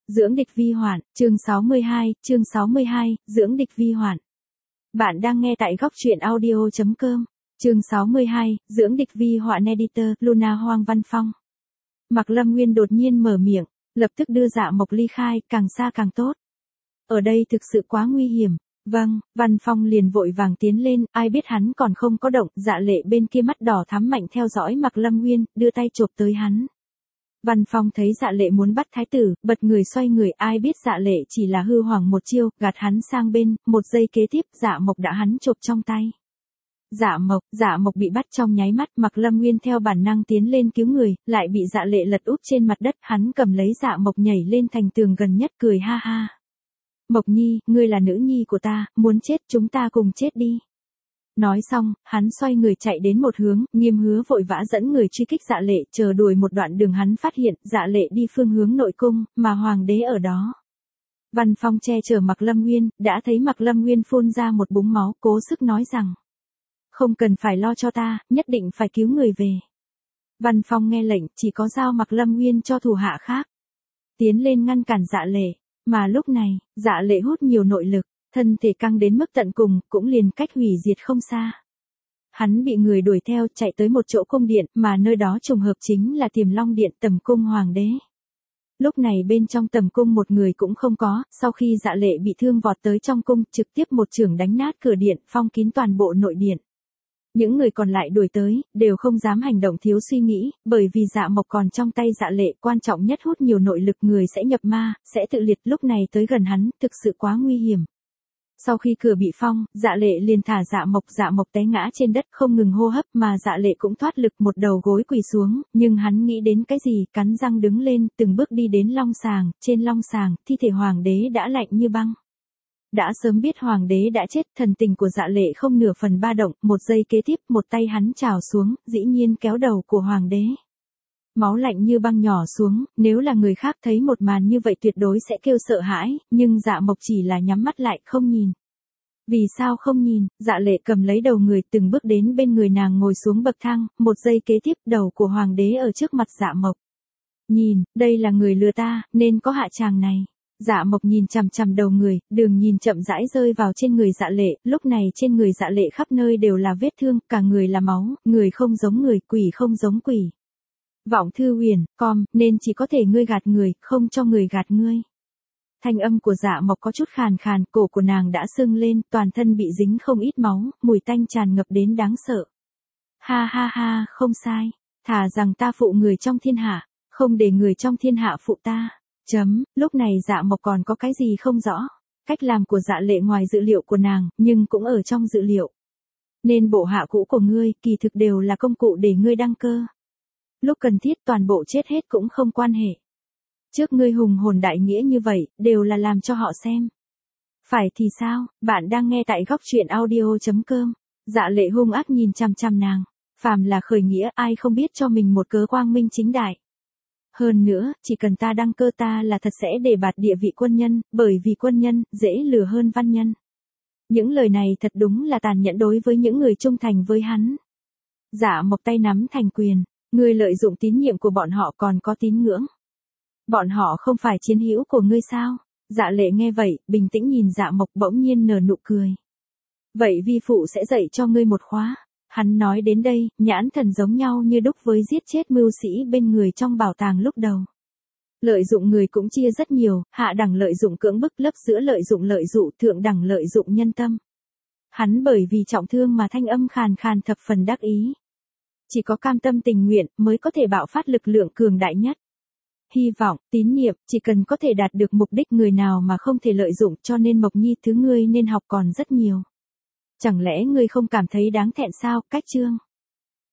Dưỡng địch vi hoạn, chương 62, dưỡng địch vi hoạn. Bạn đang nghe tại góc truyện audio.com, chương 62, dưỡng địch vi hoạn editor, Luna Hoang Văn Phong. Mạc Lâm Nguyên đột nhiên mở miệng, lập tức đưa Dạ Mộc ly khai, càng xa càng tốt. Ở đây thực sự quá nguy hiểm. Vâng, Văn Phong liền vội vàng tiến lên, ai biết hắn còn không có động, Dạ Lệ bên kia mắt đỏ thắm mạnh theo dõi Mạc Lâm Nguyên, đưa tay chộp tới hắn. Văn Phong thấy Dạ Lệ muốn bắt thái tử, bật người xoay người, ai biết Dạ Lệ chỉ là hư hoảng một chiêu, gạt hắn sang bên, một giây kế tiếp Dạ Mộc đã hắn chộp trong tay. Dạ Mộc bị bắt trong nháy mắt, Mạc Lâm Nguyên theo bản năng tiến lên cứu người, lại bị Dạ Lệ lật úp trên mặt đất, hắn cầm lấy Dạ Mộc nhảy lên thành tường gần nhất cười ha ha. Mộc Nhi, ngươi là nữ nhi của ta, muốn chết chúng ta cùng chết đi. Nói xong, hắn xoay người chạy đến một hướng, Nghiêm Hứa vội vã dẫn người truy kích Dạ Lệ, chờ đuổi một đoạn đường hắn phát hiện, Dạ Lệ đi phương hướng nội cung, mà hoàng đế ở đó. Văn Phong che chở Mạc Lâm Nguyên, đã thấy Mạc Lâm Nguyên phun ra một búng máu, cố sức nói rằng: không cần phải lo cho ta, nhất định phải cứu người về. Văn Phong nghe lệnh, chỉ có giao Mạc Lâm Nguyên cho thủ hạ khác. Tiến lên ngăn cản Dạ Lệ, mà lúc này, Dạ Lệ hút nhiều nội lực. Thân thể căng đến mức tận cùng, cũng liền cách hủy diệt không xa. Hắn bị người đuổi theo, chạy tới một chỗ cung điện, mà nơi đó trùng hợp chính là Tiềm Long Điện, tầm cung hoàng đế. Lúc này bên trong tầm cung một người cũng không có, sau khi Dạ Lệ bị thương vọt tới trong cung, trực tiếp một chưởng đánh nát cửa điện, phong kín toàn bộ nội điện. Những người còn lại đuổi tới, đều không dám hành động thiếu suy nghĩ, bởi vì Dạ Mộc còn trong tay Dạ Lệ, quan trọng nhất hút nhiều nội lực người sẽ nhập ma, sẽ tự liệt, lúc này tới gần hắn, thực sự quá nguy hiểm. Sau khi cửa bị phong, Dạ Lệ liền thả Dạ Mộc té ngã trên đất không ngừng hô hấp mà Dạ Lệ cũng thoát lực một đầu gối quỳ xuống, nhưng hắn nghĩ đến cái gì, cắn răng đứng lên, từng bước đi đến long sàng, trên long sàng, thi thể hoàng đế đã lạnh như băng. Đã sớm biết hoàng đế đã chết, thần tình của Dạ Lệ không nửa phần ba động, một giây kế tiếp, một tay hắn trào xuống, dĩ nhiên kéo đầu của hoàng đế. Máu lạnh như băng nhỏ xuống, nếu là người khác thấy một màn như vậy tuyệt đối sẽ kêu sợ hãi, nhưng Dạ Mộc chỉ là nhắm mắt lại không nhìn. Vì sao không nhìn? Dạ Lệ cầm lấy đầu người, từng bước đến bên người nàng ngồi xuống bậc thang, một giây kế tiếp đầu của hoàng đế ở trước mặt Dạ Mộc. Nhìn, đây là người lừa ta, nên có hạ tràng này. Dạ Mộc nhìn chằm chằm đầu người, đường nhìn chậm rãi rơi vào trên người Dạ Lệ, lúc này trên người Dạ Lệ khắp nơi đều là vết thương, cả người là máu, người không giống người, quỷ không giống quỷ. Vọng Thư Huyền, nên chỉ có thể ngươi gạt người, không cho người gạt ngươi. Thanh âm của Dạ Mộc có chút khàn khàn, cổ của nàng đã sưng lên, toàn thân bị dính không ít máu, mùi tanh tràn ngập đến đáng sợ. Ha ha ha, không sai, thà rằng ta phụ người trong thiên hạ, không để người trong thiên hạ phụ ta. Lúc này Dạ Mộc còn có cái gì không rõ. Cách làm của Dạ Lệ ngoài dự liệu của nàng, nhưng cũng ở trong dự liệu. Nên bộ hạ cũ của ngươi, kỳ thực đều là công cụ để ngươi đăng cơ. Lúc cần thiết toàn bộ chết hết cũng không quan hệ. Trước ngươi hùng hồn đại nghĩa như vậy, đều là làm cho họ xem. Phải thì sao, bạn đang nghe tại góc truyện audio.com. Dạ Lệ hung ác nhìn chằm chằm nàng. Phàm là khởi nghĩa, ai không biết cho mình một cớ quang minh chính đại. Hơn nữa, chỉ cần ta đăng cơ ta là thật sẽ đề bạt địa vị quân nhân, bởi vì quân nhân, dễ lừa hơn văn nhân. Những lời này thật đúng là tàn nhẫn đối với những người trung thành với hắn. Dạ Mộc tay nắm thành quyền, ngươi lợi dụng tín nhiệm của bọn họ còn có tín ngưỡng. Bọn họ không phải chiến hữu của ngươi sao? Dạ Lệ nghe vậy, bình tĩnh nhìn Dạ Mộc bỗng nhiên nở nụ cười. Vậy vi phụ sẽ dạy cho ngươi một khóa. Hắn nói đến đây, nhãn thần giống nhau như đúc với giết chết mưu sĩ bên người trong bảo tàng lúc đầu. Lợi dụng người cũng chia rất nhiều, hạ đẳng lợi dụng cưỡng bức, lớp giữa lợi dụng lợi dụ, thượng đẳng lợi dụng nhân tâm. Hắn bởi vì trọng thương mà thanh âm khàn khàn thập phần đắc ý. Chỉ có cam tâm tình nguyện mới có thể bạo phát lực lượng cường đại nhất. Hy vọng, tín niệm, chỉ cần có thể đạt được mục đích người nào mà không thể lợi dụng, cho nên Mộc Nhi thứ ngươi nên học còn rất nhiều. Chẳng lẽ ngươi không cảm thấy đáng thẹn sao? Cách chương